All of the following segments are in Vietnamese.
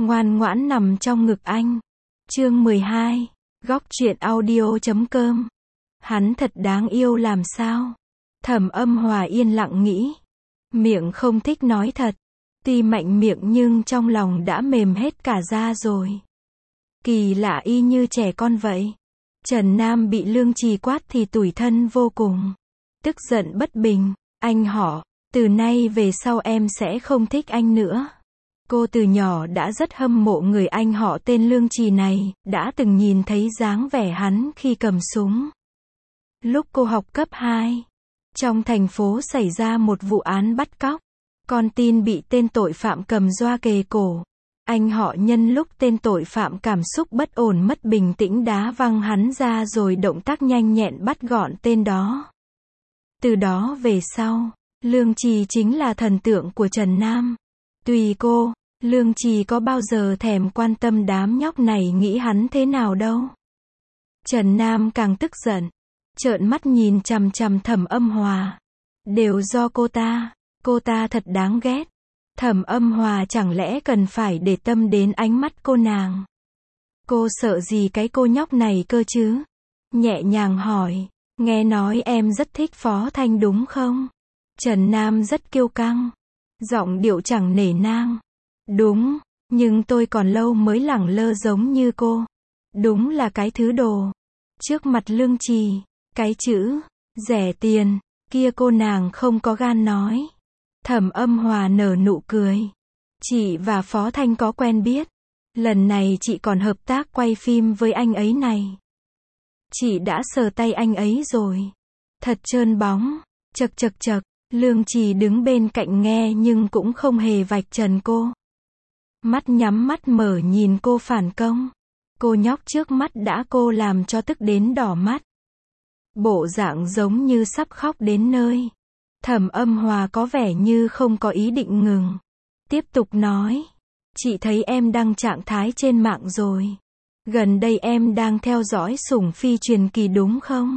ngoan ngoãn nằm trong ngực anh. Chương 12, góc truyện audio.com. Hắn thật đáng yêu làm sao? Thẩm Âm Hòa yên lặng nghĩ. Miệng không thích nói thật. Tuy mạnh miệng nhưng trong lòng đã mềm hết cả da rồi. Kỳ lạ y như trẻ con vậy. Trần Nam bị Lương Trì quát thì tủi thân vô cùng. Tức giận bất bình. Anh họ, từ nay về sau em sẽ không thích anh nữa. Cô từ nhỏ đã rất hâm mộ người anh họ tên Lương Trì này, đã từng nhìn thấy dáng vẻ hắn khi cầm súng. Lúc cô học cấp 2, trong thành phố xảy ra một vụ án bắt cóc. Con tin bị tên tội phạm cầm doa kề cổ. Anh họ nhân lúc tên tội phạm cảm xúc bất ổn mất bình tĩnh đá văng hắn ra rồi động tác nhanh nhẹn bắt gọn tên đó. Từ đó về sau, Lương Trì chính là thần tượng của Trần Nam. Tùy cô, Lương Trì có bao giờ thèm quan tâm đám nhóc này nghĩ hắn thế nào đâu. Trần Nam càng tức giận, trợn mắt nhìn chằm chằm Thẩm Âm Hòa. Đều do cô ta thật đáng ghét. Thẩm Âm Hòa chẳng lẽ cần phải để tâm đến ánh mắt cô nàng. Cô sợ gì cái cô nhóc này cơ chứ? Nhẹ nhàng hỏi, nghe nói em rất thích Phó Thanh đúng không? Trần Nam rất kiêu căng, giọng điệu chẳng nể nang. Đúng, nhưng tôi còn lâu mới lẳng lơ giống như cô. Đúng là cái thứ đồ. Trước mặt Lương Trì, cái chữ rẻ tiền kia cô nàng không có gan nói. Thẩm Âm Hòa nở nụ cười. Chị và Phó Thanh có quen biết. Lần này chị còn hợp tác quay phim với anh ấy này. Chị đã sờ tay anh ấy rồi. Thật trơn bóng. Chật chật chật. Lương Trì đứng bên cạnh nghe nhưng cũng không hề vạch trần cô. Mắt nhắm mắt mở nhìn cô phản công. Cô nhóc trước mắt đã cô làm cho tức đến đỏ mắt. Bộ dạng giống như sắp khóc đến nơi. Thẩm Âm Hòa có vẻ như không có ý định ngừng. Tiếp tục nói. Chị thấy em đăng trạng thái trên mạng rồi. Gần đây em đang theo dõi Sủng Phi truyền kỳ đúng không?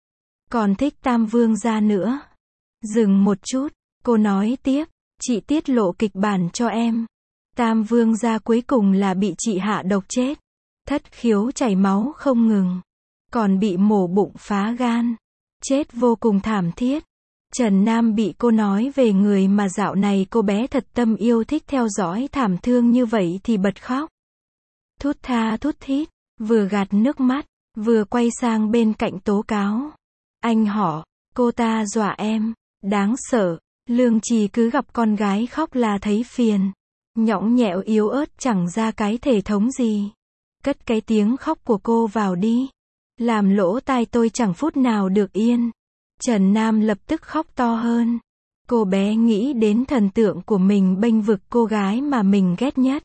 Còn thích Tam Vương gia nữa. Dừng một chút, cô nói tiếp. Chị tiết lộ kịch bản cho em. Tam Vương gia cuối cùng là bị chị hạ độc chết. Thất khiếu chảy máu không ngừng. Còn bị mổ bụng phá gan. Chết vô cùng thảm thiết. Trần Nam bị cô nói về người mà dạo này cô bé thật tâm yêu thích theo dõi thảm thương như vậy thì bật khóc. Thút tha thút thít, vừa gạt nước mắt, vừa quay sang bên cạnh tố cáo. Anh họ, cô ta dọa em, đáng sợ. Lương Trì cứ gặp con gái khóc là thấy phiền. Nhõng nhẽo yếu ớt chẳng ra cái thể thống gì. Cất cái tiếng khóc của cô vào đi. Làm lỗ tai tôi chẳng phút nào được yên. Trần Nam lập tức khóc to hơn. Cô bé nghĩ đến thần tượng của mình bênh vực cô gái mà mình ghét nhất.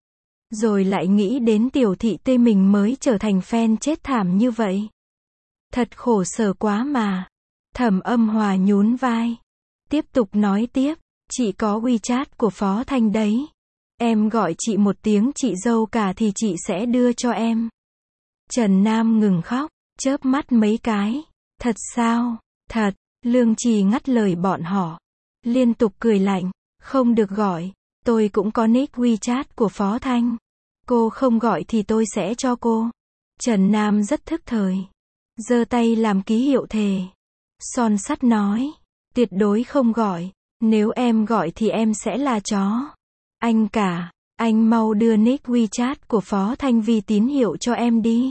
Rồi lại nghĩ đến tiểu thị tươi mình mới trở thành fan chết thảm như vậy. Thật khổ sở quá mà. Thẩm Âm Hòa nhún vai. Tiếp tục nói tiếp. Chị có WeChat của Phó Thanh đấy. Em gọi chị một tiếng chị dâu cả thì chị sẽ đưa cho em. Trần Nam ngừng khóc, chớp mắt mấy cái. Thật sao? Thật. Lương Trì ngắt lời bọn họ. Liên tục cười lạnh. Không được gọi. Tôi cũng có nick WeChat của Phó Thanh. Cô không gọi thì tôi sẽ cho cô. Trần Nam rất thức thời. Giơ tay làm ký hiệu thề. Son sắt nói. Tuyệt đối không gọi. Nếu em gọi thì em sẽ là chó. Anh cả, anh mau đưa nick WeChat của Phó Thanh vi tín hiệu cho em đi.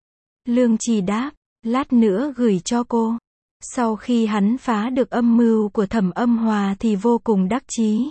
Lương Trì đáp. Lát nữa gửi cho cô. Sau khi hắn phá được âm mưu của Thẩm Âm Hòa thì vô cùng đắc chí.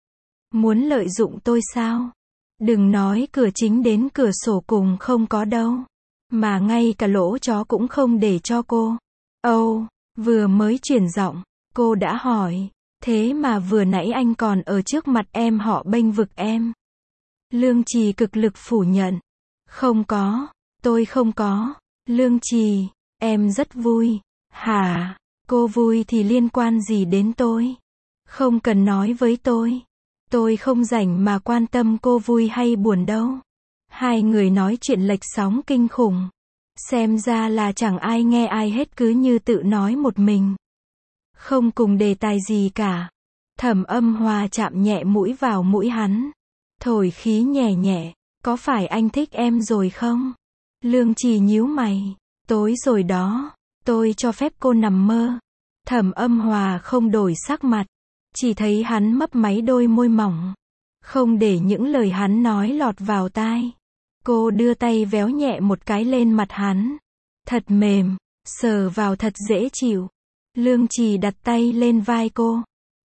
Muốn lợi dụng tôi sao? Đừng nói cửa chính đến cửa sổ cùng không có đâu. Mà ngay cả lỗ chó cũng không để cho cô. Âu, vừa mới chuyển giọng, cô đã hỏi. Thế mà vừa nãy anh còn ở trước mặt em họ bênh vực em. Lương Trì cực lực phủ nhận. Không có, tôi không có. Lương Trì, em rất vui. Hả? Cô vui thì liên quan gì đến tôi? Không cần nói với tôi. Tôi không rảnh mà quan tâm cô vui hay buồn đâu. Hai người nói chuyện lệch sóng kinh khủng. Xem ra là chẳng ai nghe ai hết cứ như tự nói một mình. Không cùng đề tài gì cả. Thẩm Âm Hòa chạm nhẹ mũi vào mũi hắn. thổi khí nhẹ nhẹ, có phải anh thích em rồi không? Lương Trì nhíu mày, tối rồi đó, tôi cho phép cô nằm mơ. Thẩm Âm Hòa không đổi sắc mặt, chỉ thấy hắn mấp máy đôi môi mỏng, không để những lời hắn nói lọt vào tai. Cô đưa tay véo nhẹ một cái lên mặt hắn, thật mềm, sờ vào thật dễ chịu. Lương Trì đặt tay lên vai cô,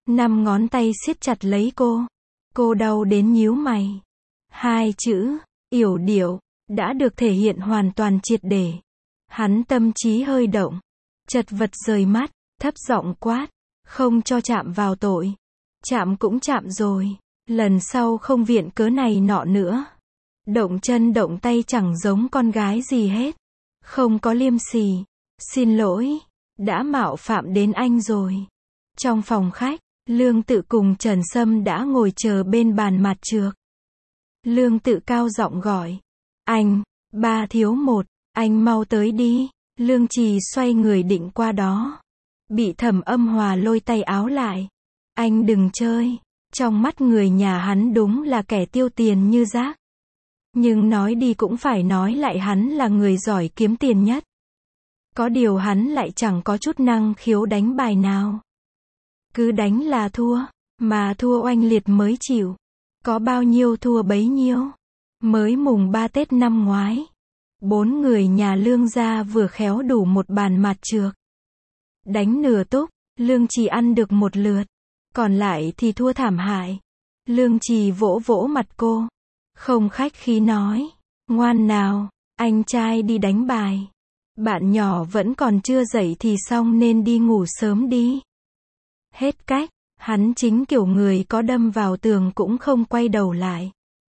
5 ngón tay siết chặt lấy cô. Cô đau đến nhíu mày. 2 chữ, yểu điệu, đã được thể hiện hoàn toàn triệt để. Hắn tâm trí hơi động, chật vật rời mắt, thấp giọng quát, không cho chạm vào tội. Chạm cũng chạm rồi, lần sau không viện cớ này nọ nữa. Động chân động tay chẳng giống con gái gì hết. Không có liêm sỉ. Xin lỗi, đã mạo phạm đến anh rồi. Trong phòng khách, Lương Tự cùng Trần Sâm đã ngồi chờ bên bàn mặt trược. Lương Tự cao giọng gọi, anh, 3 thiếu 1, anh mau tới đi. Lương Trì xoay người định qua đó, bị Thẩm Âm Hòa lôi tay áo lại. Anh đừng chơi. Trong mắt người nhà hắn đúng là kẻ tiêu tiền như rác. Nhưng nói đi cũng phải nói lại, hắn là người giỏi kiếm tiền nhất. Có điều hắn lại chẳng có chút năng khiếu đánh bài nào. Cứ đánh là thua, mà thua oanh liệt mới chịu. Có bao nhiêu thua bấy nhiêu. Mới mùng 3 Tết năm ngoái, 4 người nhà Lương gia vừa khéo đủ một bàn mặt trược. Đánh nửa túc, Lương Trì ăn được một lượt, còn lại thì thua thảm hại. Lương Trì vỗ vỗ mặt cô, không khách khí nói, ngoan nào, anh trai đi đánh bài. Bạn nhỏ vẫn còn chưa dậy thì xong nên đi ngủ sớm đi. Hết cách, hắn chính kiểu người có đâm vào tường cũng không quay đầu lại.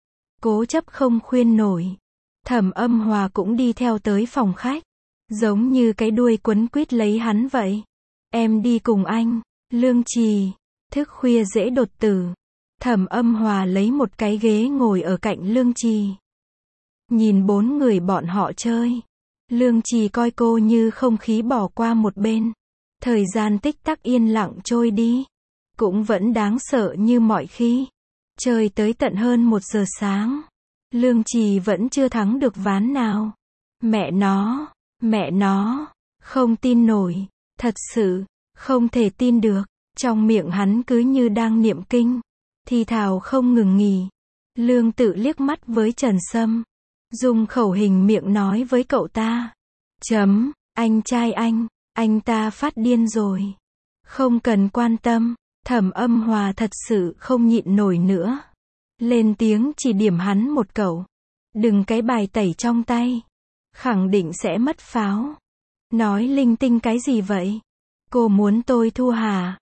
Cố chấp không khuyên nổi. Thẩm Âm Hòa cũng đi theo tới phòng khách, giống như cái đuôi quấn quýt lấy hắn vậy. Em đi cùng anh. Lương Trì, thức khuya dễ đột tử. Thẩm Âm Hòa lấy một cái ghế ngồi ở cạnh Lương Trì. Nhìn 4 người bọn họ chơi. Lương Trì coi cô như không khí bỏ qua một bên. Thời gian tích tắc yên lặng trôi đi. Cũng vẫn đáng sợ như mọi khi. Chơi tới tận hơn 1 giờ sáng. Lương Trì vẫn chưa thắng được ván nào. Mẹ nó, không tin nổi. Thật sự, không thể tin được. Trong miệng hắn cứ như đang niệm kinh, thì thào không ngừng nghỉ. Lương Tự liếc mắt với Trần Sâm, dùng khẩu hình miệng nói với cậu ta. Anh trai anh ta phát điên rồi. Không cần quan tâm. Thẩm Âm Hòa thật sự không nhịn nổi nữa. Lên tiếng chỉ điểm hắn một câu. Đừng cái bài tẩy trong tay. Khẳng định sẽ mất pháo. Nói linh tinh cái gì vậy? Cô muốn tôi thua hả?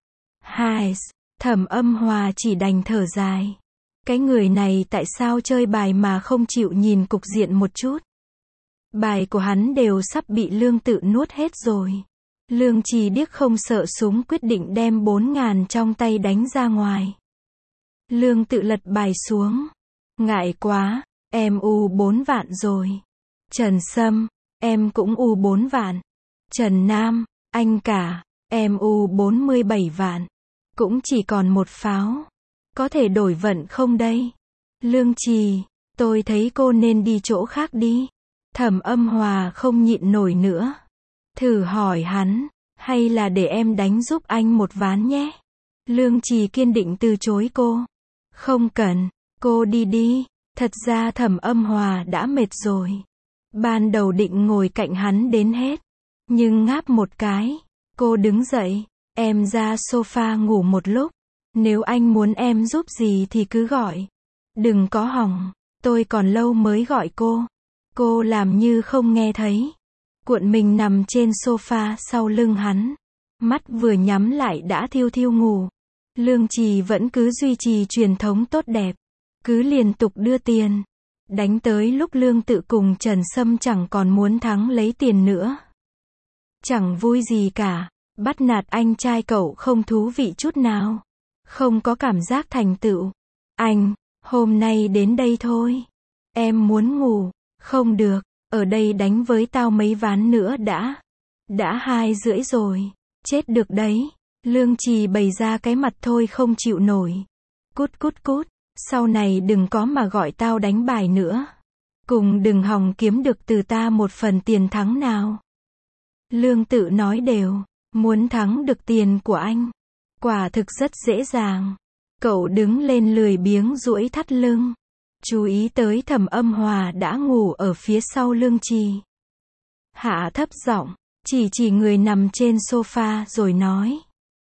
Thẩm Âm Hòa chỉ đành thở dài. Cái người này tại sao chơi bài mà không chịu nhìn cục diện một chút? Bài của hắn đều sắp bị Lương Tự nuốt hết rồi. Lương Trì điếc không sợ súng quyết định đem 4.000 trong tay đánh ra ngoài. Lương Tự lật bài xuống. Ngại quá, em u 4 vạn rồi. Trần Sâm, em cũng u 4 vạn. Trần Nam, anh cả, em u 47 vạn. Cũng chỉ còn một pháo. Có thể đổi vận không đây? Lương Trì, tôi thấy cô nên đi chỗ khác đi. Thẩm Âm Hòa không nhịn nổi nữa. Thử hỏi hắn, hay là để em đánh giúp anh một ván nhé? Lương Trì kiên định từ chối cô. Không cần, cô đi đi. Thật ra Thẩm Âm Hòa đã mệt rồi. Ban đầu định ngồi cạnh hắn đến hết. Nhưng ngáp một cái, cô đứng dậy. Em ra sofa ngủ một lúc. Nếu anh muốn em giúp gì thì cứ gọi. Đừng có hỏng, tôi còn lâu mới gọi cô. Cô làm như không nghe thấy. Cuộn mình nằm trên sofa sau lưng hắn. Mắt vừa nhắm lại đã thiêu thiêu ngủ. Lương Trì vẫn cứ duy trì truyền thống tốt đẹp. Cứ liên tục đưa tiền. Đánh tới lúc Lương Tự cùng Trần Sâm chẳng còn muốn thắng lấy tiền nữa. Chẳng vui gì cả. Bắt nạt anh trai cậu không thú vị chút nào. Không có cảm giác thành tựu. Anh, hôm nay đến đây thôi. Em muốn ngủ. Không được, ở đây đánh với tao mấy ván nữa đã. Đã 2:30 rồi. Chết được đấy. Lương Trì bày ra cái mặt thôi không chịu nổi. Cút cút cút. Sau này đừng có mà gọi tao đánh bài nữa. Cùng đừng hòng kiếm được từ ta một phần tiền thắng nào. Lương Tự nói đều, muốn thắng được tiền của anh, quả thực rất dễ dàng. Cậu đứng lên lười biếng duỗi thắt lưng. Chú ý tới Thẩm Âm Hòa đã ngủ ở phía sau Lương Trì. Hạ thấp giọng, chỉ người nằm trên sofa rồi nói.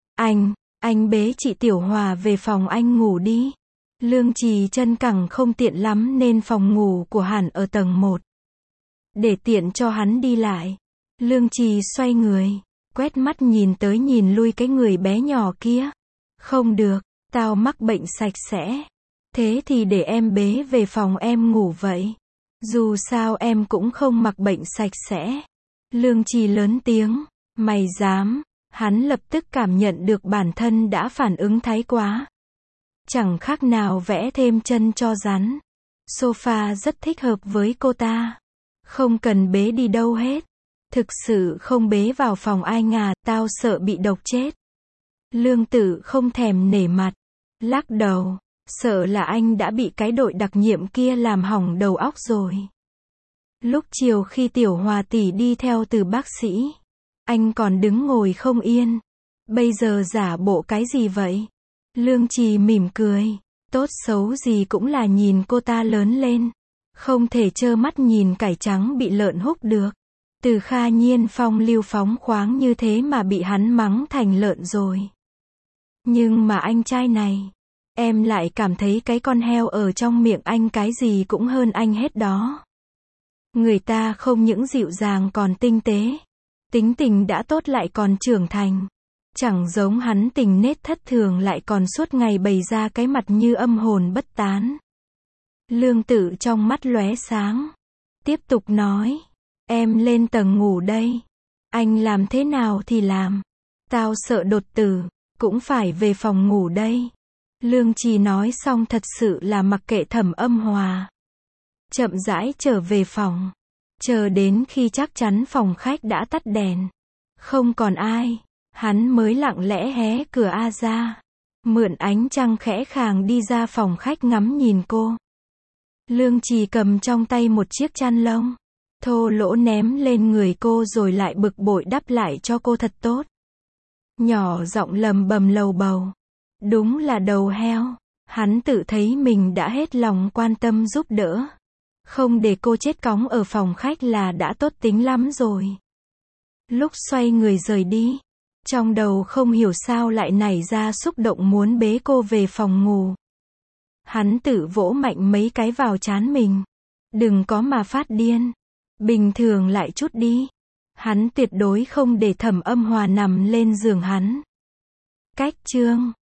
Anh bế chị Tiểu Hòa về phòng anh ngủ đi. Lương Trì chân cẳng không tiện lắm nên phòng ngủ của hắn ở tầng 1. Để tiện cho hắn đi lại, Lương Trì xoay người, quét mắt nhìn tới nhìn lui cái người bé nhỏ kia. Không được, tao mắc bệnh sạch sẽ. Thế thì để em bế về phòng em ngủ vậy. Dù sao em cũng không mặc bệnh sạch sẽ. Lương Trì lớn tiếng, mày dám. Hắn lập tức cảm nhận được bản thân đã phản ứng thái quá. Chẳng khác nào vẽ thêm chân cho rắn. Sofa rất thích hợp với cô ta. Không cần bế đi đâu hết. Thực sự không bế vào phòng anh à, tao sợ bị độc chết. Lương Tử không thèm nể mặt, lắc đầu, sợ là anh đã bị cái đội đặc nhiệm kia làm hỏng đầu óc rồi. Lúc chiều khi Tiểu Hòa tỷ đi theo từ bác sĩ, anh còn đứng ngồi không yên. Bây giờ giả bộ cái gì vậy? Lương Trì mỉm cười, tốt xấu gì cũng là nhìn cô ta lớn lên. Không thể trơ mắt nhìn cải trắng bị lợn húc được. Từ Kha Nhiên phong lưu phóng khoáng như thế mà bị hắn mắng thành lợn rồi. Nhưng mà anh trai này, em lại cảm thấy cái con heo ở trong miệng anh cái gì cũng hơn anh hết đó. Người ta không những dịu dàng còn tinh tế, tính tình đã tốt lại còn trưởng thành. Chẳng giống hắn tình nết thất thường lại còn suốt ngày bày ra cái mặt như âm hồn bất tán. Lương Tự trong mắt lóe sáng, tiếp tục nói, em lên tầng ngủ đây. Anh làm thế nào thì làm. Tao sợ đột tử, cũng phải về phòng ngủ đây. Lương Trì nói xong thật sự là mặc kệ Thẩm Âm Hòa. Chậm rãi trở về phòng. Chờ đến khi chắc chắn phòng khách đã tắt đèn, không còn ai, hắn mới lặng lẽ hé cửa A ra. Mượn ánh trăng khẽ khàng đi ra phòng khách ngắm nhìn cô. Lương Trì cầm trong tay một chiếc chăn lông, thô lỗ ném lên người cô rồi lại bực bội đắp lại cho cô thật tốt. Nhỏ giọng lầm bầm lầu bầu. Đúng là đầu heo. Hắn tự thấy mình đã hết lòng quan tâm giúp đỡ. Không để cô chết cóng ở phòng khách là đã tốt tính lắm rồi. Lúc xoay người rời đi, trong đầu không hiểu sao lại nảy ra xúc động muốn bế cô về phòng ngủ. Hắn tự vỗ mạnh mấy cái vào trán mình. Đừng có mà phát điên. Bình thường lại chút đi. Hắn tuyệt đối không để Thẩm Âm Hòa nằm lên giường hắn. Cách chương